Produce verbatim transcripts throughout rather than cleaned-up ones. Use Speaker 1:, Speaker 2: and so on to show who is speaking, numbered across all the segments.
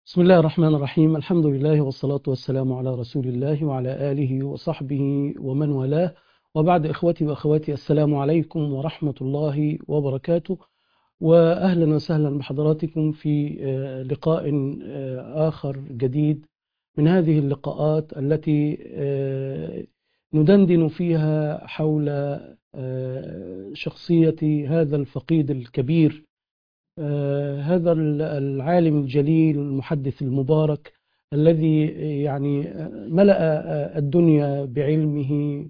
Speaker 1: بسم الله الرحمن الرحيم. الحمد لله والصلاة والسلام على رسول الله وعلى آله وصحبه ومن والاه، وبعد. إخوتي وأخواتي، السلام عليكم ورحمة الله وبركاته، وأهلا وسهلا بحضراتكم في آه، لقاء آه، آخر جديد من هذه اللقاءات التي آه، ندندن فيها حول آه، شخصية هذا الفقيد الكبير، آه، هذا العالم الجليل المحدث المبارك الذي يعني ملأ الدنيا بعلمه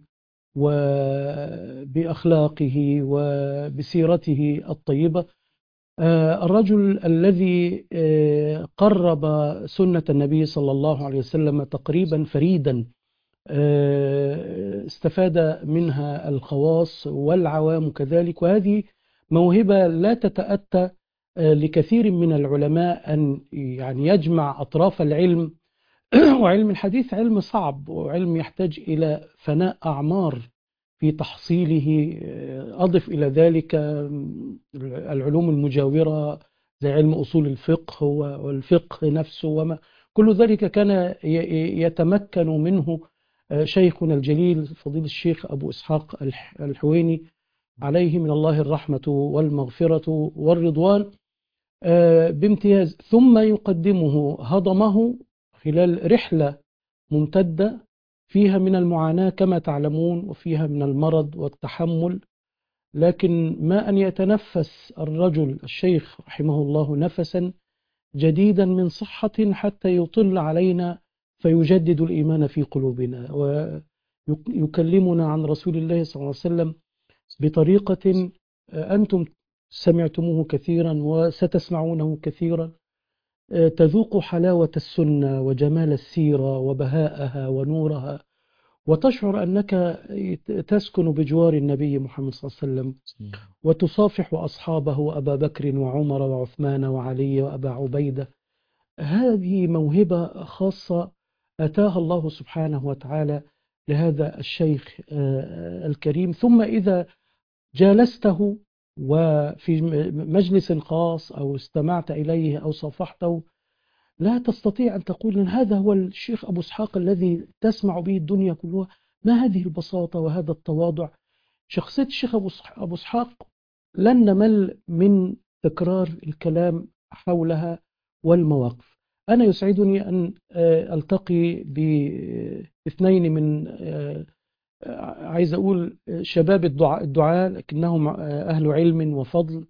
Speaker 1: وبأخلاقه وبسيرته الطيبة. آه، الرجل الذي آه، قرب سنة النبي صلى الله عليه وسلم تقريبا فريدا، آه، استفاد منها الخواص والعوام كذلك، وهذه موهبة لا تتأتى آه، لكثير من العلماء أن يعني يجمع أطراف العلم. وعلم الحديث علم صعب، وعلم يحتاج إلى فناء أعمار في تحصيله. آه، أضف إلى ذلك العلوم المجاورة زي علم أصول الفقه والفقه نفسه، وما كل ذلك كان يتمكن منه شيخنا الجليل فضيلة الشيخ أبو إسحاق الحويني، عليه من الله الرحمة والمغفرة والرضوان بامتياز. ثم يقدمه هضمه خلال رحلة ممتدة فيها من المعاناة كما تعلمون، وفيها من المرض والتحمل، لكن ما أن يتنفس الرجل الشيخ رحمه الله نفسا جديدا من صحة حتى يطل علينا فيجدد الإيمان في قلوبنا، ويكلمنا عن رسول الله صلى الله عليه وسلم بطريقة أنتم سمعتموه كثيرا وستسمعونه كثيرا، تذوق حلاوة السنة وجمال السيرة وبهاءها ونورها، وتشعر أنك تسكن بجوار النبي محمد صلى الله عليه وسلم، وتصافح أصحابه أبا بكر وعمر وعثمان وعلي وأبا عبيدة. هذه موهبة خاصة أتاها الله سبحانه وتعالى لهذا الشيخ الكريم. ثم إذا جالسته وفي مجلس خاص أو استمعت إليه أو صافحته، لا تستطيع أن تقول إن هذا هو الشيخ أبو إسحاق الذي تسمع به الدنيا كلها. ما هذه البساطة وهذا التواضع؟ شخصية الشيخ أبو إسحاق لن نمل من تكرار الكلام حولها والمواقف. أنا يسعدني أن ألتقي باثنين من عايز أقول شباب الدعاء, الدعاء لكنهم أهل علم وفضل.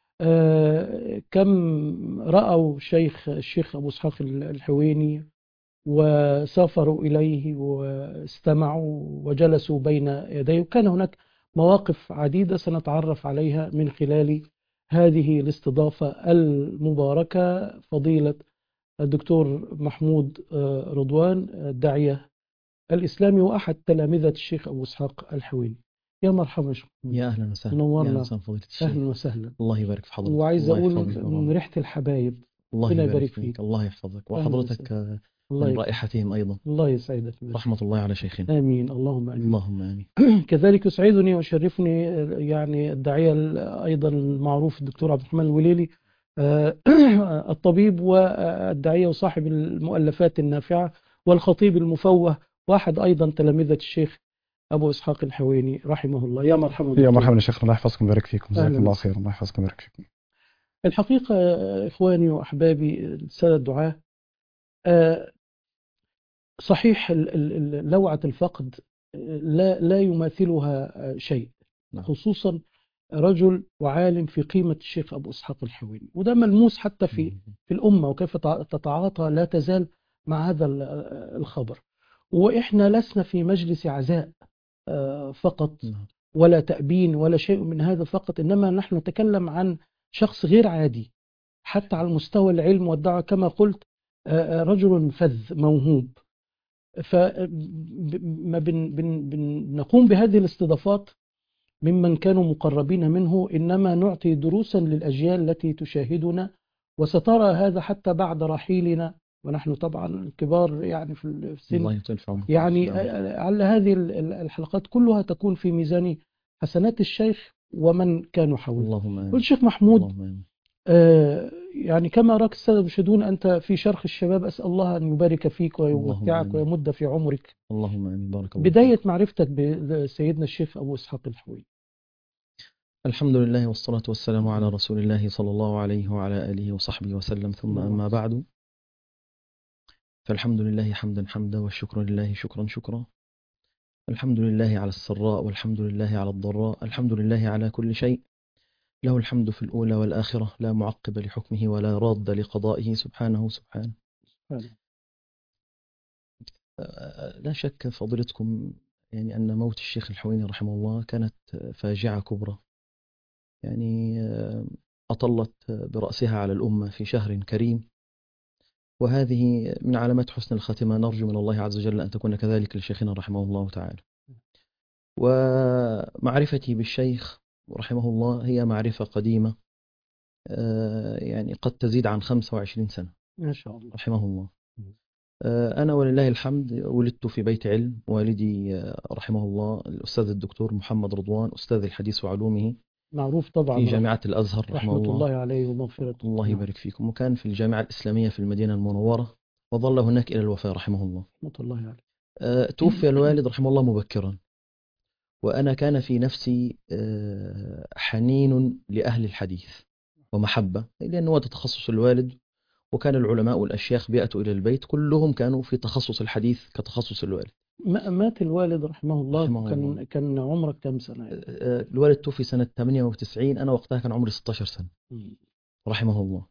Speaker 1: كم رأوا شيخ الشيخ أبو إسحاق الحويني وسافروا إليه واستمعوا وجلسوا بين يديه، وكان هناك مواقف عديدة سنتعرف عليها من خلال هذه الاستضافة المباركة. فضيلة الدكتور محمود رضوان، الداعية الإسلامي وأحد تلامذة الشيخ أبو إسحاق الحويني، يا مرحبا شكرا.
Speaker 2: يا أهلا وسهلا.
Speaker 1: نورنا.
Speaker 2: يا أهلا فضيلة الشيخ.
Speaker 1: أهلا وسهلا.
Speaker 2: الله يبارك في حضرتك.
Speaker 1: وعايز
Speaker 2: الله
Speaker 1: أقول
Speaker 2: يحفظك
Speaker 1: من ريحة الحبايب.
Speaker 2: الله
Speaker 1: ربنا
Speaker 2: يبارك
Speaker 1: يبارك
Speaker 2: فيك.
Speaker 1: فيك.
Speaker 2: الله يحفظك،
Speaker 1: أهلا
Speaker 2: وحضرتك
Speaker 1: وسهلا.
Speaker 2: من
Speaker 1: الله يكرمك.
Speaker 2: رائحتهم أيضا.
Speaker 1: الله يسعدك.
Speaker 2: رحمة الله على شيخنا.
Speaker 1: آمين. اللهم آمين.
Speaker 2: اللهم آمين.
Speaker 1: كذلك يسعدني ويشرفني يعني الداعية أيضا المعروف الدكتور عبد الرحمن الوليلي، آه، الطبيب والداعية وصاحب المؤلفات النافعة والخطيب المفوه، واحد أيضا تلامذة الشيخ أبو إسحاق الحويني رحمه الله. يا مرحبا
Speaker 3: يا مرحبا يا شيخ، الله يحفظكم ويبارك فيكم. جزاكم
Speaker 1: أهلا
Speaker 3: الله
Speaker 1: وسهلا.
Speaker 3: خير. الله يحفظكم ويبارك فيكم.
Speaker 1: الحقيقة إخواني وأحبابي السادة الدعاة، آه، صحيح ال- ال- ال- لوعة الفقد لا لا يماثلها شيء،
Speaker 2: نعم.
Speaker 1: خصوصا رجل وعالم في قيمة الشيخ أبو إسحاق الحويني، وده ملموس حتى في في الأمة وكيف تع- تتعاطى لا تزال مع هذا ال- الخبر. وإحنا لسنا في مجلس عزاء آه، فقط،
Speaker 2: نعم.
Speaker 1: ولا تأبين ولا شيء من هذا فقط، إنما نحن نتكلم عن شخص غير عادي حتى على المستوى العلم والدعوة كما قلت. آه، آه، رجل فذ موهوب. فما بن بن بنقوم بهذه الاستضافات ممن كانوا مقربين منه، إنما نعطي دروسا للأجيال التي تشاهدنا، وسترى هذا حتى بعد رحيلنا، ونحن طبعا كبار يعني في السن.
Speaker 2: الله يطول في عمرك.
Speaker 1: يعني
Speaker 2: نعم.
Speaker 1: على هذه الحلقات كلها تكون في ميزان حسنات الشيخ ومن كانوا حوله.
Speaker 2: اللهم آمين.
Speaker 1: والشيخ محمود
Speaker 2: اللهم آمين.
Speaker 1: آه، يعني كما أراك السادة المشاهدون أنت في شرخ الشباب، أسأل الله أن يبارك فيك
Speaker 2: اللهم
Speaker 1: ويمتعك
Speaker 2: آمين.
Speaker 1: ويمد في عمرك.
Speaker 2: اللهم آمين. بارك الله
Speaker 1: بداية
Speaker 2: فيك.
Speaker 1: معرفتك بسيدنا الشيخ أبو إسحاق الحويني.
Speaker 2: الحمد لله والصلاة والسلام على رسول الله صلى الله عليه وعلى آله وصحبه وسلم، ثم أما بعد، فالحمد لله حمدا حمدا، والشكر لله شكرا شكرا. الحمد لله على السراء، والحمد لله على الضراء، الحمد لله على كل شيء، له الحمد في الأولى والآخرة، لا معقب لحكمه ولا راد لقضائه، سبحانه سبحانه. لا شك فضيلتكم يعني أن موت الشيخ الحويني رحمه الله كانت فاجعة كبرى، يعني أطلت برأسها على الأمة في شهر كريم، وهذه من علامات حسن الخاتمة، نرجو من الله عز وجل أن تكون كذلك لشيخنا رحمه الله تعالى. ومعرفتي بالشيخ رحمه الله هي معرفة قديمة، يعني قد تزيد عن خمسة وعشرين سنة
Speaker 1: ما شاء الله
Speaker 2: رحمه الله. أنا ولله الحمد ولدت في بيت علم، والدي رحمه الله الأستاذ الدكتور محمد رضوان، أستاذ الحديث وعلومه،
Speaker 1: معروف طبعا
Speaker 2: في جامعة الأزهر رحمه
Speaker 1: رحمة
Speaker 2: الله.
Speaker 1: الله عليه ومغفرته.
Speaker 2: الله يبارك فيكم. وكان في الجامعة الإسلامية في المدينة المنورة، وظل هناك إلى الوفاة رحمه الله.
Speaker 1: رحمة الله عليه.
Speaker 2: أه توفي الوالد رحمه الله مبكرا، وأنا كان في نفسي أه حنين لأهل الحديث ومحبة، لأنه هو تخصص الوالد، وكان العلماء والأشياخ بيأتوا إلى البيت كلهم كانوا في تخصص الحديث كتخصص الوالد.
Speaker 1: مات الوالد رحمه الله
Speaker 2: رحمه
Speaker 1: كان
Speaker 2: الله.
Speaker 1: كان عمرك كم سنة؟ يعني؟
Speaker 2: الوالد توفي سنة ثمانية وتسعين، أنا وقتها كان عمري ستة عشر سنة رحمه الله.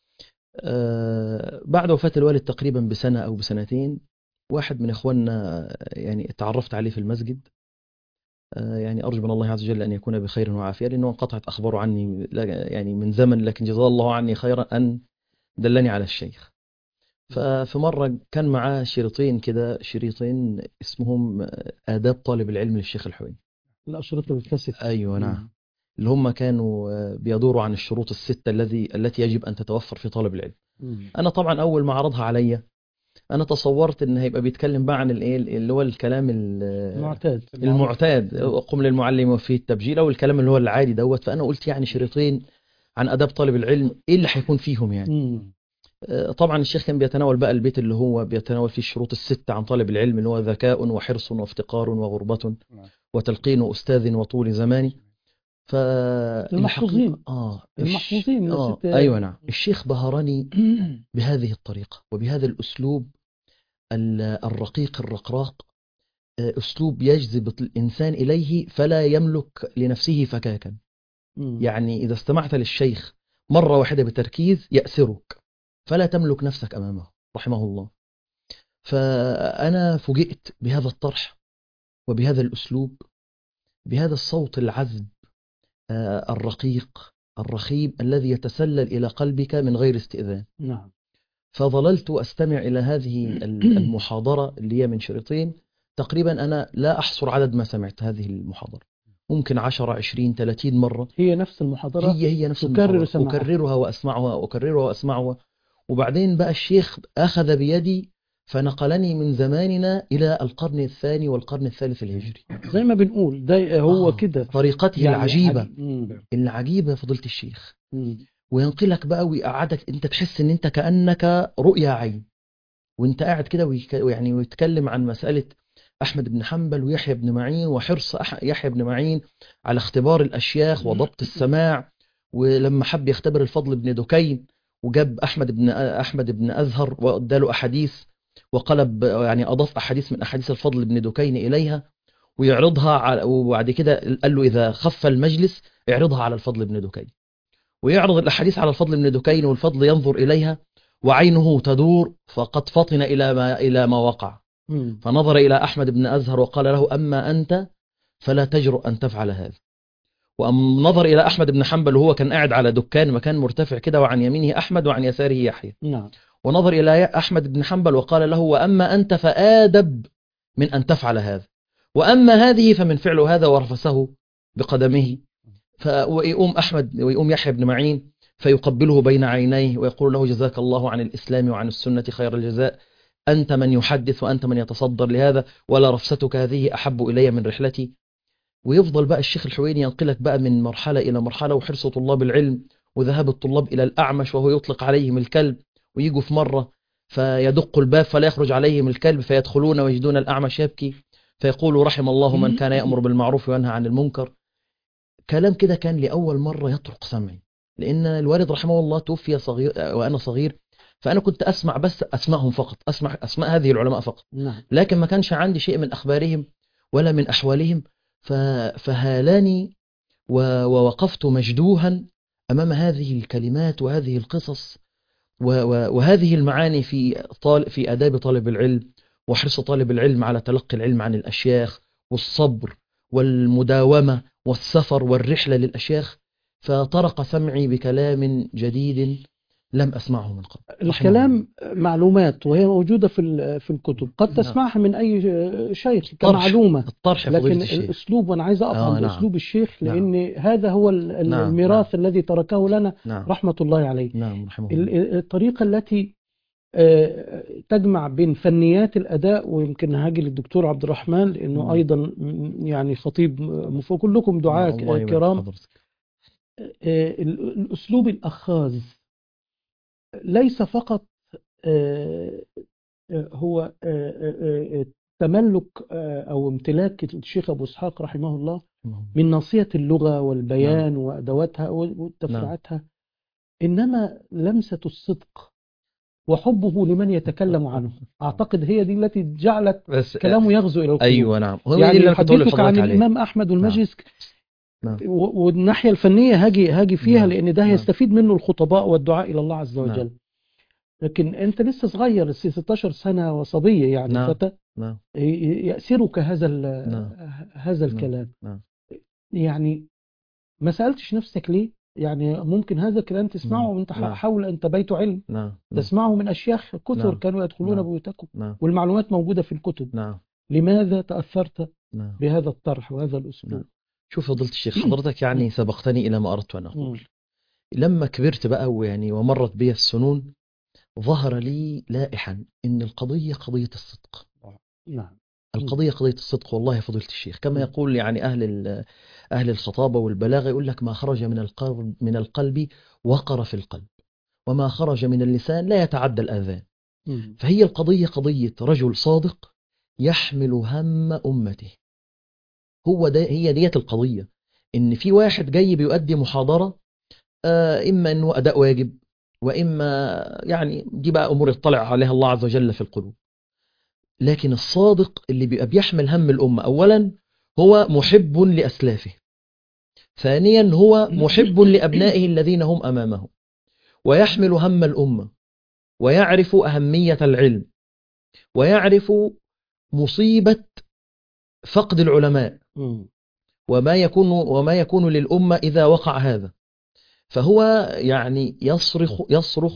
Speaker 2: بعد وفاة الوالد تقريبا بسنة أو بسنتين، واحد من إخواننا يعني تعرفت عليه في المسجد، يعني أرجو من الله عز وجل أن يكون بخير وعافية، لأنه انقطعت أخباره عني يعني من زمن، لكن جزاه الله عني خيرا أن دلني على الشيخ. ففي مرة كان معاه شريطين كده، شريطين اسمهم آداب طالب العلم للشيخ الحويني،
Speaker 1: الأشرطة الكاسيت.
Speaker 2: أيوة نعم، اللي هم كانوا بيدوروا عن الشروط الستة الذي التي يجب أن تتوفر في طالب العلم. مم. أنا طبعا أول ما عرضها عليا أنا تصورت إن هيبقى بيتكلم بقى عن الإيه اللي هو الكلام
Speaker 1: المعتاد
Speaker 2: المعتاد قم للمعلم وفيه التبجيل، أو الكلام اللي هو العادي دوت. فأنا قلت يعني شريطين عن آداب طالب العلم، إيه اللي هيكون فيهم يعني؟ مم. طبعا الشيخ كان بيتناول بقى البيت اللي هو بيتناول فيه الشروط الستة عن طالب العلم، اللي هو ذكاء وحرص وافتقار وغربة وتلقين أستاذ وطول زمان.
Speaker 1: فالمحفوظين
Speaker 2: آه
Speaker 1: المحفوظين
Speaker 2: آه أيوة نعم. الشيخ بهرني بهذه الطريقة وبهذا الأسلوب الرقيق الرقراق، أسلوب يجذب الإنسان إليه فلا يملك لنفسه فكاكا. يعني إذا استمعت للشيخ مرة واحدة بتركيز يأسرك، فلا تملك نفسك أمامه رحمه الله. فأنا فوجئت بهذا الطرح وبهذا الأسلوب، بهذا الصوت العذب الرقيق الرخيم الذي يتسلل إلى قلبك من غير استئذان.
Speaker 1: نعم.
Speaker 2: فظللت أستمع إلى هذه المحاضرة اللي هي من شريطين، تقريبا أنا لا أحصر عدد ما سمعت هذه المحاضرة، ممكن عشرة عشرين ثلاثين مرة.
Speaker 1: هي نفس المحاضرة،
Speaker 2: هي هي نفس
Speaker 1: تكرر
Speaker 2: المحاضرة، أكررها وأسمعها أكررها وأسمعها. وبعدين بقى الشيخ أخذ بيدي فنقلني من زماننا إلى القرن الثاني والقرن الثالث الهجري،
Speaker 1: زي ما بنقول ده هو
Speaker 2: آه
Speaker 1: كده
Speaker 2: طريقته يعني العجيبة
Speaker 1: عجيب.
Speaker 2: العجيبة فضيلة الشيخ.
Speaker 1: مم.
Speaker 2: وينقلك بقى ويقعدك انت تحس ان انت كأنك رؤيا عين، وانت قاعد كده ويك... يعني ويتكلم عن مسألة أحمد بن حنبل ويحيى بن معين، وحرص أح... يحيى بن معين على اختبار الأشياخ وضبط السماع. ولما حب يختبر الفضل بن دكين وجاب أحمد بن أحمد بن أزهر واداله أحاديث، وقلب يعني أضاف أحاديث من أحاديث الفضل بن دكين إليها ويعرضها على، وبعد كده قال له إذا خف المجلس اعرضها على الفضل بن دكين، ويعرض الأحاديث على الفضل بن دكين، والفضل ينظر إليها وعينه تدور فقد فطن إلى ما إلى ما وقع. م. فنظر إلى أحمد بن أزهر وقال له أما أنت فلا تجرؤ أن تفعل هذا. وأم نظر إلى أحمد بن حنبل وهو كان قاعد على دكان مكان مرتفع كده، وعن يمينه أحمد وعن يساره يحيى. نعم. ونظر إلى أحمد بن حنبل وقال له وأما أنت فآدب من أن تفعل هذا، وأما هذه فمن فعل هذا، ورفسه بقدمه. ويقوم أحمد ويقوم يحيى بن معين فيقبله بين عينيه ويقول له جزاك الله عن الإسلام وعن السنة خير الجزاء، أنت من يحدث وأنت من يتصدر لهذا، ولا رفستك هذه أحب إلي من رحلتي. ويفضل بقى الشيخ الحويني ينقلك بقى من مرحلة إلى مرحلة، وحرص طلاب العلم وذهاب الطلاب إلى الأعمش وهو يطلق عليهم الكلب، ويجوا في مرة فيدق الباب فلا يخرج عليهم الكلب فيدخلون ويجدون الأعمش يبكي فيقول رحم الله من كان يأمر بالمعروف وينهى عن المنكر. كلام كده كان لأول مرة يطرق سمعي، لأن الوالد رحمه الله توفي صغير وأنا صغير، فأنا كنت أسمع بس أسمائهم فقط، أسمع أسماء هذه العلماء فقط،
Speaker 1: نعم.
Speaker 2: لكن ما كانش عندي شيء من أخبارهم ولا من أحوالهم. فهالاني ووقفت مجدوها أمام هذه الكلمات وهذه القصص وهذه المعاني في طال في آداب طالب العلم وحرص طالب العلم على تلقي العلم عن الأشياخ والصبر والمداومة والسفر والرحلة للأشياخ. فطرق سمعي بكلام جديد لم أسمعه من قبل.
Speaker 1: الكلام معلومات وهي موجودة في في الكتب، قد تسمعها من أي شيخ كمعلومة،
Speaker 2: الطرح
Speaker 1: لكن الأسلوب، وأنا عايز أقف عند أسلوب الشيخ لأن نعم. هذا هو الميراث نعم. الذي تركه لنا نعم. رحمة الله عليه.
Speaker 2: نعم. رحمه الله.
Speaker 1: الطريقة التي تجمع بين فنيات الأداء، ويمكن هاجي للدكتور عبد الرحمن لأنه مم. أيضا يعني خطيب مفوق، كلكم دعاة كرام. الأسلوب الأخاذ ليس فقط هو تملك أو امتلاك الشيخ أبو إسحاق رحمه الله من ناصية اللغة والبيان نعم. وأدواتها وتفريعاتها نعم. إنما لمسة الصدق وحبه لمن يتكلم عنه، أعتقد هي دي التي جعلت كلامه يغزو إلى القلوب.
Speaker 2: أيوة نعم.
Speaker 1: يعني يحدثك عن الإمام أحمد والمجلس نعم. والناحية الفنية هاجي هاجي فيها نعم. لأن ده هيستفيد منه الخطباء والدعاء إلى الله عز وجل. نعم. لكن أنت لسه صغير، لسه ستاشر سنة وصبية يعني
Speaker 2: نعم.
Speaker 1: فتى
Speaker 2: نعم.
Speaker 1: يأسرك هذا نعم. هذا الكلام
Speaker 2: نعم.
Speaker 1: يعني ما سألتش نفسك ليه؟ يعني ممكن هذا الكلام تسمعه وانت نعم. حول انت بيت علم
Speaker 2: نعم.
Speaker 1: تسمعه من أشياخ كثر نعم. كانوا يدخلون نعم. بيوتكم نعم. والمعلومات موجودة في الكتب نعم. لماذا تأثرت نعم. بهذا الطرح وهذا الأسلوب؟ نعم.
Speaker 2: شوف فضيلة الشيخ، حضرتك يعني سبقتني إلى ما أردت أن أقول. لما كبرت بقى ويعني ومرت بي السنون ظهر لي لائحا إن القضية قضية الصدق.
Speaker 1: نعم.
Speaker 2: القضية قضية الصدق والله فضيلة الشيخ، كما يقول يعني أهل أهل الخطابة والبلاغة، يقول لك ما خرج من القلب من القلب وقر في القلب، وما خرج من اللسان لا يتعدى الآذان. فهي القضية قضية رجل صادق يحمل هم أمته. هو ده هي ديت القضية، إن في واحد جاي بيؤدي محاضرة آه إما إنه أداء واجب، وإما يعني دي بقى أمور يطلع عليها الله عز وجل في القلوب. لكن الصادق اللي بيبقى بيحمل هم الأمة، أولا هو محب لأسلافه، ثانيا هو محب لأبنائه الذين هم أمامه، ويحمل هم الأمة، ويعرف أهمية العلم، ويعرف مصيبة فقد العلماء وما يكون وما يكون للأمة إذا وقع هذا. فهو يعني يصرخ يصرخ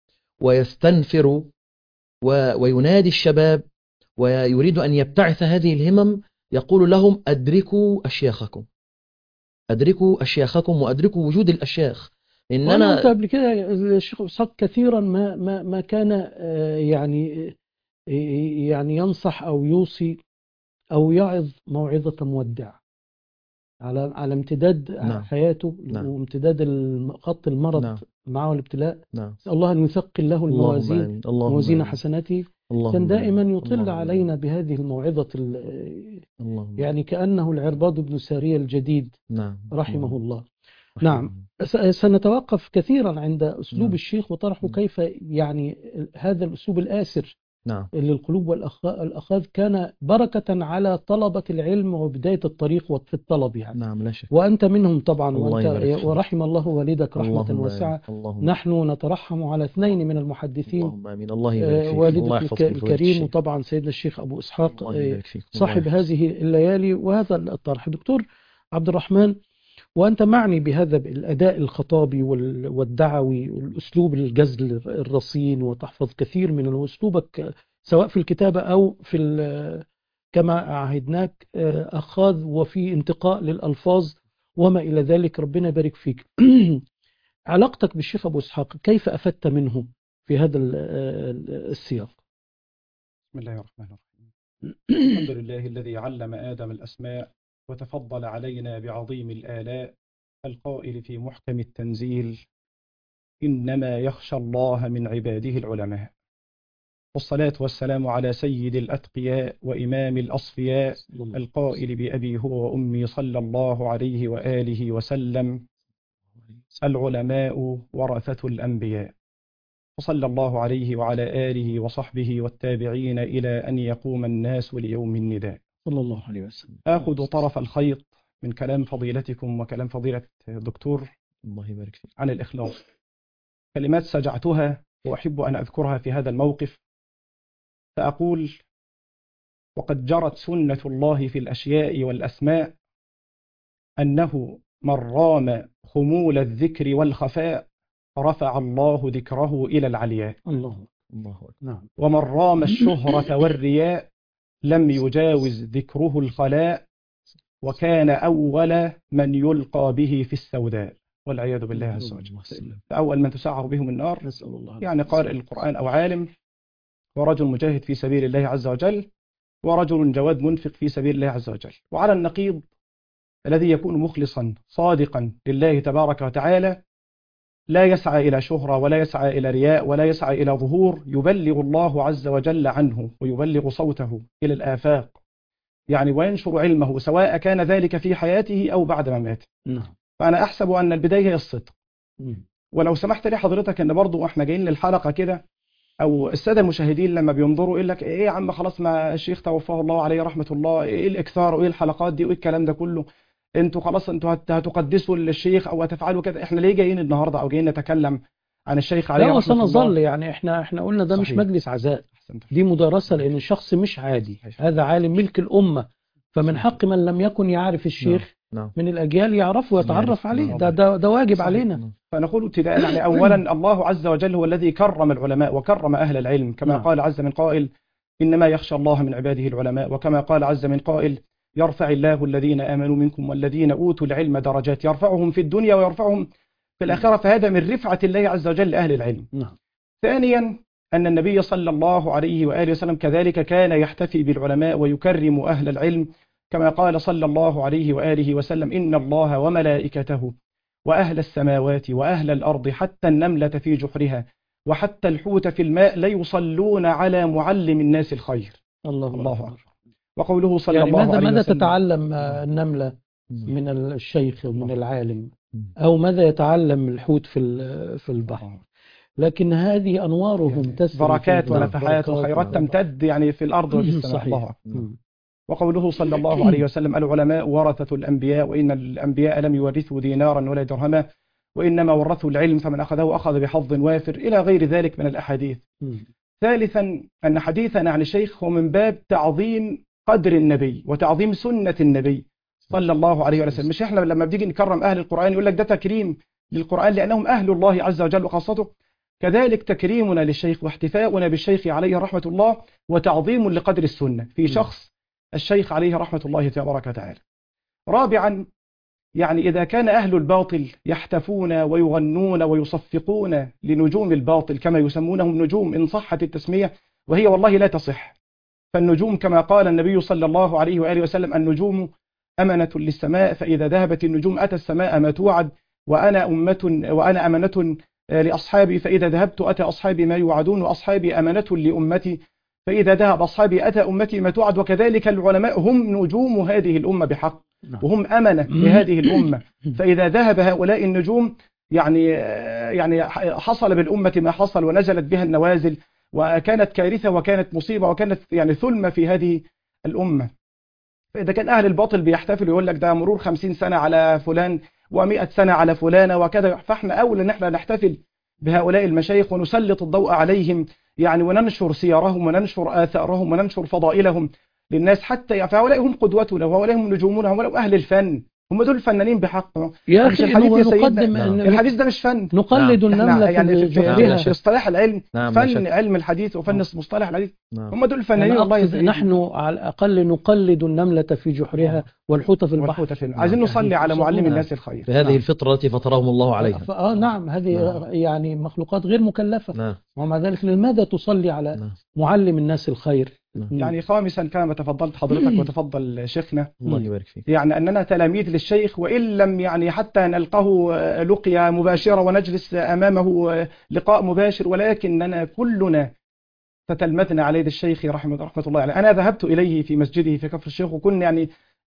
Speaker 2: ويستنفر وينادي الشباب ويريد أن يبتعث هذه الهمم، يقول لهم أدركوا أشياخكم، أدركوا أشياخكم وأدركوا وجود الأشياخ.
Speaker 1: إن أنا قلت قبل كده الشيخ إسحاق كثيرا ما ما ما كان يعني يعني ينصح أو يوصي أو يعظ موعظة مودع على على امتداد نعم. حياته نعم. وامتداد خط المرض نعم. معه الابتلاء نعم. الله أن يثقل له الموازين موازين حسناته. كان دائما يطل علينا بهذه الموعظة يعني كأنه العرباض بن سارية الجديد نعم. رحمه الله. نعم. سنتوقف كثيرا عند أسلوب نعم. الشيخ وطرحه كيف يعني هذا الأسلوب الآسر نعم. للقلوب والأخاذ كان بركة على طلبة العلم وبداية الطريق في الطلب يعني.
Speaker 2: نعم لا شك.
Speaker 1: وأنت منهم طبعا، وأنت ورحم الله والدك رحمة واسعة. نحن نترحم على اثنين من المحدثين،
Speaker 2: اللهم آمين. الله يبارك فيك.
Speaker 1: والدك الكريم وطبعا سيدنا الشيخ أبو إسحاق صاحب هذه الليالي وهذا الطرح. دكتور عبد الرحمن، وأنت معني بهذا الأداء الخطابي والدعوي والأسلوب الجزل الرصين، وتحفظ كثير من أسلوبك سواء في الكتابة أو في كما عهدناك أخاذ وفي انتقاء للألفاظ وما إلى ذلك، ربنا يبارك فيك. علاقتك بالشيخ أبو إسحاق كيف أفدت منه في هذا السياق؟
Speaker 4: بسم الله الرحمن الرحيم. الحمد لله الذي علم آدم الأسماء وتفضل علينا بعظيم الآلاء، القائل في محكم التنزيل إنما يخشى الله من عباده العلماء. والصلاة والسلام على سيد الأتقياء وإمام الأصفياء القائل بأبي هو وأمي صلى الله عليه وآله وسلم: العلماء ورثة الأنبياء. وصلى الله عليه وعلى آله وصحبه والتابعين إلى أن يقوم الناس ليوم النداء.
Speaker 1: صلى الله عليه وسلم.
Speaker 4: آخذ طرف الخيط من كلام فضيلتكم وكلام فضيلة الدكتور
Speaker 2: الله يبارك فيك.
Speaker 4: عن الإخلاص. كلمات سجعتها وأحب أن أذكرها في هذا الموقف، فأقول: وقد جرت سنة الله في الأشياء والأسماء أنه من رام خمول الذكر والخفاء رفع الله ذكره إلى العلياء.
Speaker 1: الله
Speaker 2: الله أكبر.
Speaker 1: نعم.
Speaker 4: ومن رام الشهرة والرياء لم يجاوز ذكره الخلاء، وكان أول من يلقى به في السوداء، والعياذ بالله عز وجل. فأول من تسعر بهم النار
Speaker 1: نسأل الله
Speaker 4: يعني قارئ القرآن أو عالم، ورجل مجاهد في سبيل الله عز وجل، ورجل جواد منفق في سبيل الله عز وجل. وعلى النقيض الذي يكون مخلصا صادقا لله تبارك وتعالى، لا يسعى إلى شهرة ولا يسعى إلى رياء ولا يسعى إلى ظهور، يبلغ الله عز وجل عنه ويبلغ صوته إلى الآفاق، يعني وينشر علمه سواء كان ذلك في حياته أو بعد مماته.
Speaker 1: نعم.
Speaker 4: فأنا أحسب أن البداية هي الصدق.
Speaker 1: مم.
Speaker 4: ولو سمحت لي حضرتك أن برضو إحنا جايين للحلقة كده، أو السادة المشاهدين لما بينظروا يقول لك: إيه يا عم خلاص ما الشيخ توفاه الله عليه رحمة الله، إيه الإكثار وإيه الحلقات دي وإيه الكلام ده كله، انتوا خلاص انتوا هتقدسوا للشيخ او هتفعلوا كده. احنا ليه جايين النهارده او جايين نتكلم عن الشيخ عليه
Speaker 1: لا
Speaker 4: رحمه الله؟
Speaker 1: وسنظل يعني احنا احنا قلنا ده
Speaker 4: صحيح.
Speaker 1: مش مجلس عزاء،
Speaker 4: أحسنت.
Speaker 1: دي مدارسة، لأن الشخص مش عادي،
Speaker 4: صحيح.
Speaker 1: هذا عالم ملك الأمة، فمن حق من لم يكن يعرف الشيخ
Speaker 2: نعم.
Speaker 1: من الأجيال يعرفه ويتعرف
Speaker 2: يعرف.
Speaker 1: عليه.
Speaker 2: نعم.
Speaker 1: ده, ده, ده واجب
Speaker 4: صحيح.
Speaker 1: علينا.
Speaker 4: فنقول ابتداء يعني اولا الله عز وجل هو الذي كرم العلماء وكرم اهل العلم، كما
Speaker 1: نعم.
Speaker 4: قال عز من قائل: انما يخشى الله من عباده العلماء. وكما قال عز من قائل: يرفع الله الذين آمنوا منكم والذين أوتوا العلم درجات، يرفعهم في الدنيا ويرفعهم في الآخرة. فهذا من رفعة الله عز وجل لأهل العلم.
Speaker 1: نعم.
Speaker 4: ثانيا أن النبي صلى الله عليه وآله وسلم كذلك كان يحتفي بالعلماء ويكرم أهل العلم، كما قال صلى الله عليه وآله وسلم: إن الله وملائكته وأهل السماوات وأهل الأرض حتى النملة في جحرها وحتى الحوت في الماء ليصلون على معلم الناس الخير.
Speaker 1: الله
Speaker 4: الله
Speaker 1: أكبر.
Speaker 4: أكبر. وقوله صلى
Speaker 1: يعني
Speaker 4: الله
Speaker 1: ماذا
Speaker 4: عليه
Speaker 1: ماذا
Speaker 4: وسلم:
Speaker 1: تتعلم آه، النملة من الشيخ ومن العالم، أو ماذا يتعلم الحوت في ال- في البحر؟ لكن هذه أنوارهم
Speaker 4: يعني
Speaker 1: تسري
Speaker 4: بركات
Speaker 1: في-
Speaker 4: ونفحات
Speaker 1: بركات
Speaker 4: وخيرات
Speaker 1: و-
Speaker 4: تمتد يعني في الأرض وفي السماء.
Speaker 1: صحيح.
Speaker 4: الله أكبر.
Speaker 1: مم.
Speaker 4: وقوله صلى الله عليه وسلم: العلماء ورثة الأنبياء، وإن الأنبياء لم يورثوا دينارا ولا درهما وإنما ورثوا العلم فمن أخذه أخذ بحظ وافر، إلى غير ذلك من الأحاديث.
Speaker 1: مم.
Speaker 4: ثالثا أن حديثنا عن الشيخ هو من باب تعظيم قدر النبي وتعظيم سنة النبي صلى الله عليه وسلم. مش احنا لما بنيجي نكرم أهل القرآن يقول لك ده تكريم للقرآن لأنهم أهل الله عز وجل وخاصته، كذلك تكريمنا للشيخ واحتفاؤنا بالشيخ عليه رحمة الله وتعظيم لقدر السنة في شخص الشيخ عليه رحمة الله تبارك وتعالى. رابعا يعني إذا كان أهل الباطل يحتفون ويغنون ويصفقون لنجوم الباطل كما يسمونهم نجوم إن صحت التسمية، وهي والله لا تصح. فالنجوم كما قال النبي صلى الله عليه وآله وسلم: النجوم أمنة للسماء، فإذا ذهبت النجوم أتى السماء ما توعد، وأنا أمة وأنا أمنة لأصحابي، فإذا ذهبت أتى أصحابي ما يوعدون، وأصحابي أمنة لأمتي، فإذا ذهب أصحابي أتى أمتي ما توعد. وكذلك العلماء هم نجوم هذه الأمة بحق، وهم أمنة لهذه الأمة، فإذا ذهب هؤلاء النجوم يعني يعني حصل بالأمة ما حصل ونزلت بها النوازل، وكانت كارثة وكانت مصيبة وكانت يعني ثلمة في هذه الأمة. فإذا كان أهل الباطل بيحتفل ويقول لك ده مرور خمسين سنة على فلان ومئة سنة على فلانة وكذا، فإحنا أولى أن احنا نحتفل بهؤلاء المشايخ ونسلط الضوء عليهم يعني، وننشر سيرهم وننشر آثارهم وننشر فضائلهم للناس، حتى فهؤلاء هم قدوتنا وهؤلاء هم نجومنا وهؤلاء أهل الفن، هم دول الفنانين بحق.
Speaker 1: يا
Speaker 4: مش
Speaker 1: أخي
Speaker 4: الحديث يا
Speaker 1: نقدم
Speaker 4: سيدنا، الحديث ده مش فن،
Speaker 1: نقلد
Speaker 2: نعم.
Speaker 1: النملة
Speaker 4: يعني في,
Speaker 1: في
Speaker 4: في,
Speaker 1: جحرها.
Speaker 4: في اصطلاح العلم
Speaker 2: نعم،
Speaker 4: فن علم الحديث وفن مصطلح الحديث،
Speaker 2: نعم.
Speaker 4: هم دول الفنانين.
Speaker 1: أنا
Speaker 4: والله يا
Speaker 1: أقصد
Speaker 4: سيدنا
Speaker 1: نحن على الأقل نقلد النملة في جحرها والحوت في البحر.
Speaker 4: والحوت في البحر. عايزين نصلي
Speaker 1: يعني
Speaker 4: على معلم
Speaker 1: نعم.
Speaker 4: الناس الخير
Speaker 2: بهذه
Speaker 1: نعم.
Speaker 2: الفطرة التي فطرهم الله عليها.
Speaker 1: ف- آه نعم هذه
Speaker 2: نعم.
Speaker 1: يعني مخلوقات غير مكلفة،
Speaker 2: نعم.
Speaker 1: ومع ذلك لماذا تصلي على
Speaker 2: نعم.
Speaker 1: معلم الناس الخير
Speaker 4: يعني خامسا كما تفضلت حضرتك وتفضل شيخنا،
Speaker 2: الله يبارك فيك.
Speaker 4: يعني أننا تلاميذ للشيخ، وإن لم يعني حتى نلقه لقيا مباشرة ونجلس أمامه لقاء مباشر، ولكننا كلنا فتلمذنا على يد الشيخ رحمه رحمة الله عليه. أنا ذهبت إليه في مسجده في كفر الشيخ، وكنا يعني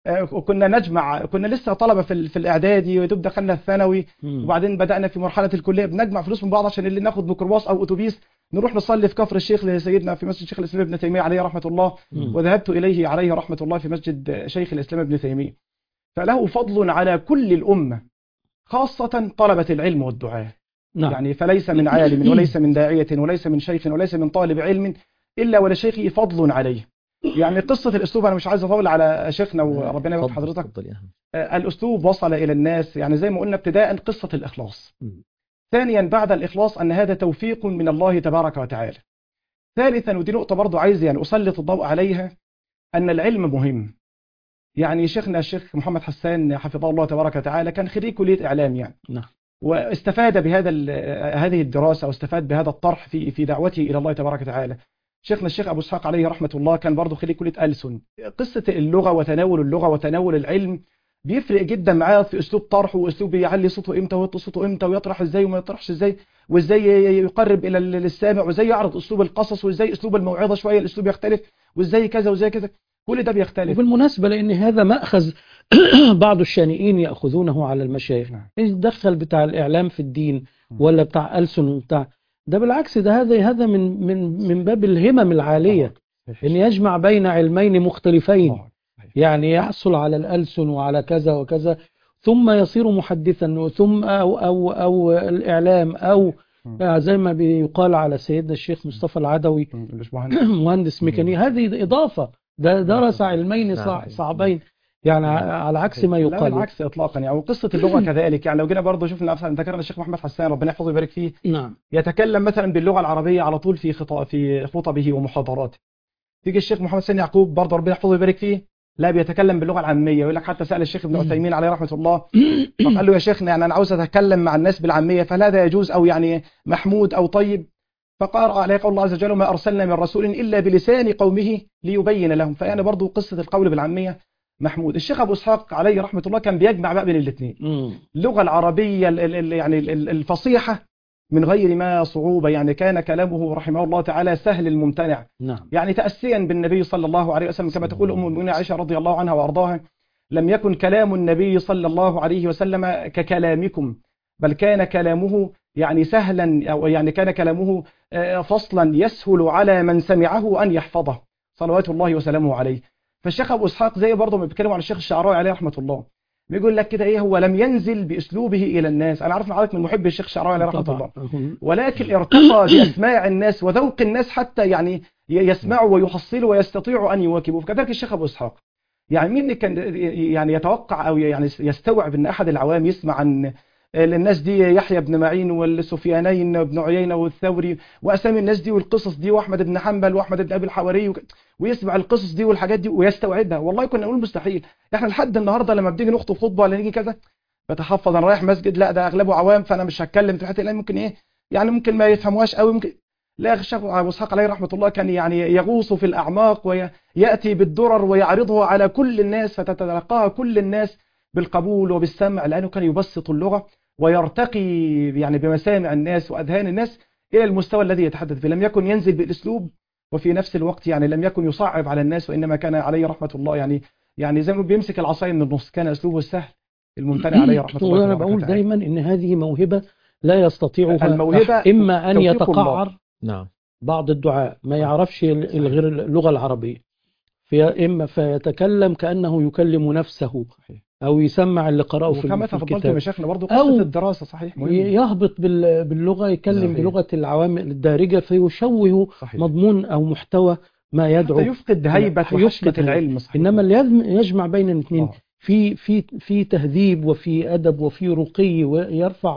Speaker 4: كنا نجمع، كنا لسه طلبة في في الإعدادي ودوب دخلنا الثانوي، وبعدين بدأنا في مرحلة الكلية بنجمع فلوس من بعض عشان اللي ناخد ميكروباص أو أتوبيس نروح نصلي في كفر الشيخ لسيدنا في مسجد شيخ الإسلام ابن تيمية عليه رحمة الله. وذهبت إليه عليه رحمة الله في مسجد شيخ الإسلام ابن تيمية. فله فضل على كل الأمة، خاصة طلبة العلم والدعاء.
Speaker 1: نعم.
Speaker 4: يعني فليس من عالم وليس من داعية وليس من شيخ وليس من طالب علم إلا ولشيخه فضل عليه. يعني قصة الأسلوب أنا مش عايز أطول على شيخنا وربنا يبارك حضرتك. الأسلوب وصل إلى الناس، يعني زي ما قلنا ابتداء قصة الإخلاص. م. ثانيا بعد الإخلاص أن هذا توفيق من الله تبارك وتعالى. ثالثا ودي نقطة برضو عايز يعني أسلط الضوء عليها، أن العلم مهم. يعني شيخنا الشيخ محمد حسان حفظه الله تبارك وتعالى كان خريج كلية إعلام يعني. نعم. واستفاد بهذا هذه الدراسة واستفاد بهذا الطرح في في دعوته إلى الله تبارك وتعالى. شيخنا الشيخ أبو إسحاق عليه رحمة الله كان برضو خريج كلية ألسن. قصة اللغة وتناول اللغة وتناول العلم بيفرق جدا معاه في أسلوب طرحه، وأسلوب يعلي صوته إمتى ويوطي صوته إمتى، ويطرح إزاي وما يطرحش إزاي، وإزاي يقرب إلى السامع، وإزاي يعرض أسلوب القصص، وإزاي أسلوب الموعظة شوية الأسلوب يختلف، وإزاي كذا وإزاي كذا، كل ده بيختلف.
Speaker 1: وبالمناسبة لأن هذا مأخذ بعض الشانئين يأخذونه على المشايخ. نعم. دخل بتاع الإعلام في الدين ولا بتاع ألسن وبتاع ده، بالعكس ده هذا هذا من من من باب الهمم العالية، إن يجمع بين علمين مختلفين، يعني يحصل على الألسن وعلى كذا وكذا، ثم يصير محدثا، ثم أو أو أو الإعلام، أو زي ما بيقال على سيدنا الشيخ مصطفى العدوي مهندس ميكانيكي. هذه إضافة، ده درس علمين صعبين، يعني على عكس ما يقال.
Speaker 4: لا بالعكس اطلاقا. يعني وقصه اللغه كذلك، يعني لو جينا برضه شفنا مثلا ذكرنا الشيخ محمد حسان ربنا يحفظه ويبارك فيه.
Speaker 1: نعم.
Speaker 4: يتكلم مثلا باللغه العربيه على طول في خطا في خطبه ومحاضراته. تيجي الشيخ محمد حسين يعقوب برضه ربنا يحفظه ويبارك فيه، لا بيتكلم باللغه العاميه. يقول لك حتى سال الشيخ ابن عثيمين عليه رحمه الله، فقال له يا شيخنا يعني انا عاوز اتكلم مع الناس بالعاميه، فهل هذا يجوز او يعني محمود او طيب؟ فقرأ عليه قول الله عز وجل ما أرسلنا من رسول إلا بلسان قومه ليبين لهم. فيعني برضو قصة القول بالعامية محمود. الشيخ أبو إسحاق عليه رحمة الله كان بيجمع بقى بين الاثنين، اللغة العربية يعني الفصيحة من غير ما صعوبة. يعني كان كلامه رحمه الله تعالى سهل الممتنع. نعم. يعني تأسيا بالنبي صلى الله عليه وسلم كما تقول أم المؤمنين عائشة رضي الله عنها وأرضاها، لم يكن كلام النبي صلى الله عليه وسلم ككلامكم، بل كان كلامه يعني سهلا، أو يعني كان كلامه فصلا يسهل على من سمعه أن يحفظه صلوات الله وسلامه عليه. فالشيخ أبو إسحاق زي برضه ما بيتكلموا عن الشيخ الشعراوي عليه رحمة الله، بيقول لك كده إيه، هو لم ينزل بأسلوبه إلى الناس. أنا عارف إن حضرتك من محب الشيخ الشعراوي عليه رحمة الله، ولكن ارتقى بأسماع الناس وذوق الناس حتى يعني يسمعوا ويحصلوا ويستطيعوا أن يواكبوا. فكذلك الشيخ أبو إسحاق، يعني مين كان يعني يتوقع أو يعني يستوعب أن أحد العوام يسمع عن الناس دي يحيى بن معين والسفيانين بن عيينة والثوري وأسامي الناس دي والقصص دي وأحمد بن حنبل وأحمد بن أبي الحواري، ويسمع القصص دي والحاجات دي ويستوعبها؟ والله كنا نقول مستحيل. احنا لحد النهارده لما بنيجي نخطب خطبه ولا نيجي كذا بتحفظ، انا رايح مسجد، لا ده اغلبه عوام فانا مش هتكلم في الحته اللي ممكن ايه يعني ممكن ما يفهموهاش قوي. ممكن لا، الشيخ ابو اسحاق عليه رحمه الله كان يعني يغوص في الاعماق وياتي بالدرر ويعرضها على كل الناس فتتلقاها كل الناس بالقبول وبالسمع، لانه كان يبسط اللغه ويرتقي يعني بمسامع الناس وأذهان الناس إلى المستوى الذي يتحدث فيه. لم يكن ينزل بالأسلوب، وفي نفس الوقت يعني لم يكن يصعب على الناس، وإنما كان عليه رحمة الله يعني يعني زي ما بيمسك العصاية من النص، كان أسلوبه السهل الممتنع عليه رحمة الله.
Speaker 1: وأنا بقول دايما إن هذه موهبة لا يستطيعها
Speaker 4: الموهبة،
Speaker 1: إما أن يتقعر
Speaker 2: نعم
Speaker 1: بعض الدعاء ما يعرفش غير اللغة العربية، في إما فيتكلم كأنه يكلم نفسه أو يسمع اللي قرأه في
Speaker 4: وكما تفضلت يا شيخنا برضه
Speaker 1: أو
Speaker 4: قصة الدراسة صحيح مهم.
Speaker 1: يهبط باللغة يتكلم صحيح. بلغة العوام الدارجة فيشوه صحيح. مضمون أو محتوى ما يدعو،
Speaker 4: حتى يفقد هيبة وحشمة العلم صحيح.
Speaker 1: إنما اللي يجمع بين الاثنين في في في تهذيب وفي أدب وفي رقي ويرفع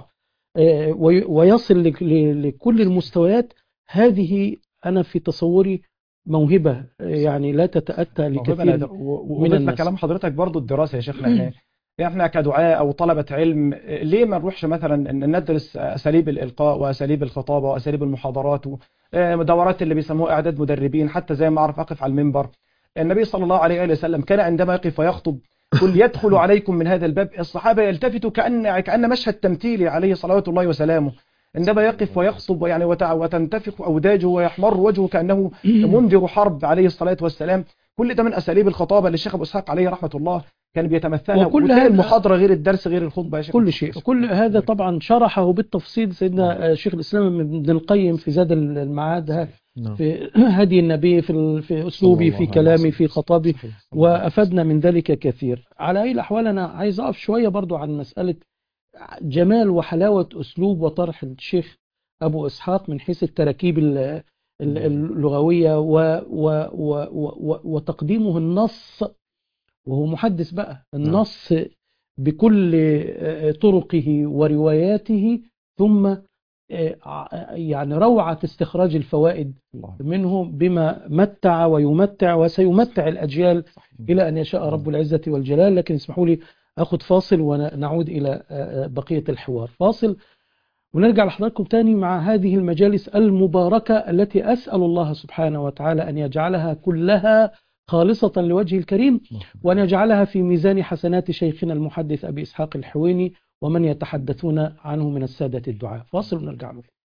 Speaker 1: ويصل لكل المستويات، هذه أنا في تصوري موهبة يعني لا تتأتى لكثير من الناس.
Speaker 4: كلام حضرتك برضو الدراسة يا شيخنا، احنا احنا كدعاء او طلبة علم ليه ما نروحش مثلا ندرس اساليب الالقاء واساليب الخطابة واساليب المحاضرات آه، دورات اللي بيسموها اعداد مدربين، حتى زي ما اعرف اقف على المنبر. النبي صلى الله عليه وآله وسلم كان عندما يقف ويخطب قل يدخل عليكم من هذا الباب، الصحابة يلتفتوا كأن كأن مشهد تمثيلي عليه صلوات الله وسلامه، عندما يقف ويخطب يعني وتع- وتنتفخ أوداجه ويحمر وجهه كأنه منذر حرب عليه الصلاة والسلام. كل ده من أساليب الخطابة اللي الشيخ أبو إسحاق عليه رحمة الله كان بيتمثلها.
Speaker 1: وكل
Speaker 4: وتلاقي
Speaker 1: هذا-
Speaker 4: المحاضرة غير الدرس غير الخطبة يا شيخ.
Speaker 1: كل شيء، كل هذا طبعا شرحه بالتفصيل سيدنا شيخ الإسلام ابن القيم في زاد المعاد، ها-
Speaker 2: نعم.
Speaker 1: في هدي النبي، في ال- في أسلوبي، في كلامي، في خطابي، وأفدنا من ذلك كثير. على أي الأحوال أنا عايز أقف شوية برضو عن مسألة جمال وحلاوة أسلوب وطرح الشيخ أبو إسحاق من حيث التراكيب ال- ال- اللغوية و و و و وتقديمه النص، وهو محدث بقى، النص بكل آه، طرقه ورواياته، ثم آه، ع- يعني روعة استخراج الفوائد
Speaker 3: الله.
Speaker 1: منه بما متع ويمتع وسيمتع الأجيال إلى أن يشاء رب العزة والجلال. لكن اسمحوا لي أخذ فاصل ونعود إلى آه، آه، بقية الحوار. فاصل ونرجع لحضراتكم تاني مع هذه المجالس المباركة التي أسأل الله سبحانه وتعالى أن يجعلها كلها خالصة لوجه الكريم، وأن يجعلها في ميزان حسنات شيخنا المحدث أبي إسحاق الحويني ومن يتحدثون عنه من السادة الدعاء. فاصل ونرجع له.